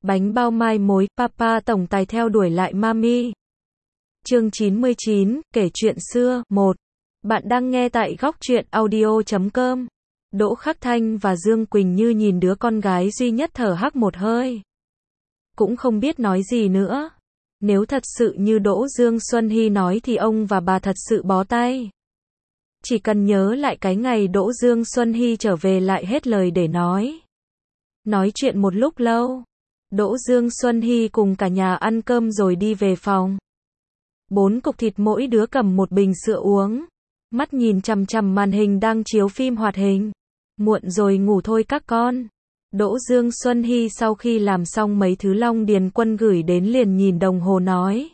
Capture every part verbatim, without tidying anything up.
Bánh bao mai mối, Papa tổng tài theo đuổi lại Mami. Chương chín mươi chín, kể chuyện xưa, một. Bạn đang nghe tại góc truyện audio chấm com. Đỗ Khắc Thanh và Dương Quỳnh Như nhìn đứa con gái duy nhất thở hắt một hơi. Cũng không biết nói gì nữa. Nếu thật sự như Đỗ Dương Xuân Hy nói thì ông và bà thật sự bó tay. Chỉ cần nhớ lại cái ngày Đỗ Dương Xuân Hy trở về lại hết lời để nói. Nói chuyện một lúc lâu. Đỗ Dương Xuân Hy cùng cả nhà ăn cơm rồi đi về phòng. Bốn cục thịt mỗi đứa cầm một bình sữa uống. Mắt nhìn chằm chằm màn hình đang chiếu phim hoạt hình. Muộn rồi ngủ thôi các con. Đỗ Dương Xuân Hy sau khi làm xong mấy thứ Long Điền Quân gửi đến liền nhìn đồng hồ nói.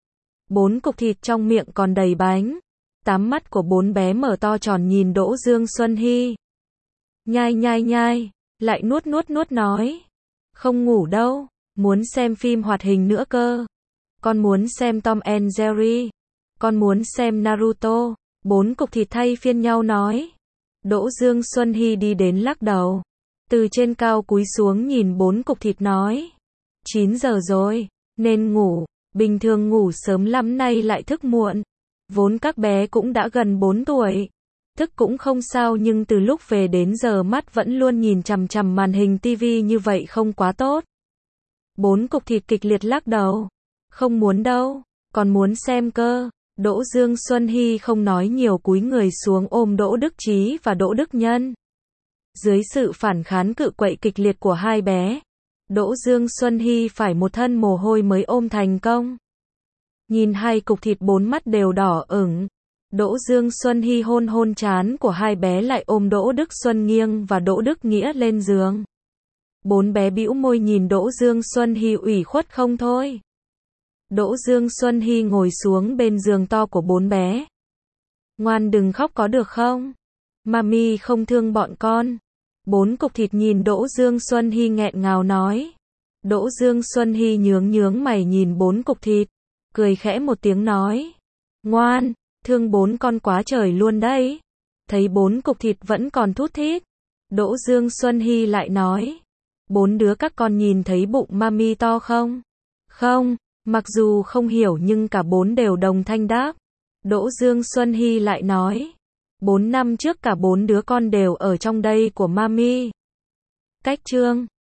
Bốn cục thịt trong miệng còn đầy bánh. Tám mắt của bốn bé mở to tròn nhìn Đỗ Dương Xuân Hy. Nhai nhai nhai, lại nuốt nuốt nuốt nói. Không ngủ đâu, muốn xem phim hoạt hình nữa cơ. Con muốn xem Tom and Jerry. Con muốn xem Naruto. Bốn cục thịt thay phiên nhau nói. Đỗ Dương Xuân Hy đi đến lắc đầu. Từ trên cao cúi xuống nhìn bốn cục thịt nói. chín giờ rồi, nên ngủ. Bình thường ngủ sớm lắm nay lại thức muộn. Vốn các bé cũng đã gần bốn tuổi. Thức cũng không sao nhưng từ lúc về đến giờ mắt vẫn luôn nhìn chằm chằm màn hình tivi như vậy không quá tốt. Bốn cục thịt kịch liệt lắc đầu. Không muốn đâu, còn muốn xem cơ. Đỗ Dương Xuân Hy không nói nhiều cúi người xuống ôm Đỗ Đức Chí và Đỗ Đức Nhân. Dưới sự phản kháng cự quậy kịch liệt của hai bé, Đỗ Dương Xuân Hy phải một thân mồ hôi mới ôm thành công. Nhìn hai cục thịt bốn mắt đều đỏ ửng. Đỗ Dương Xuân Hy hôn hôn trán của hai bé lại ôm Đỗ Đức Xuân Nghiêng và Đỗ Đức Nghĩa lên giường. Bốn bé bĩu môi nhìn Đỗ Dương Xuân Hy ủy khuất không thôi. Đỗ Dương Xuân Hy ngồi xuống bên giường to của bốn bé. Ngoan đừng khóc có được không? Mami không thương bọn con. Bốn cục thịt nhìn Đỗ Dương Xuân Hy nghẹn ngào nói. Đỗ Dương Xuân Hy nhướng nhướng mày nhìn bốn cục thịt. Cười khẽ một tiếng nói. Ngoan, thương bốn con quá trời luôn đấy. Thấy bốn cục thịt vẫn còn thút thít. Đỗ Dương Xuân Hy lại nói. Bốn đứa các con nhìn thấy bụng mami to không? Không, mặc dù không hiểu nhưng cả bốn đều đồng thanh đáp. Đỗ Dương Xuân Hy lại nói. Bốn năm trước cả bốn đứa con đều ở trong đây của mami. Cách chương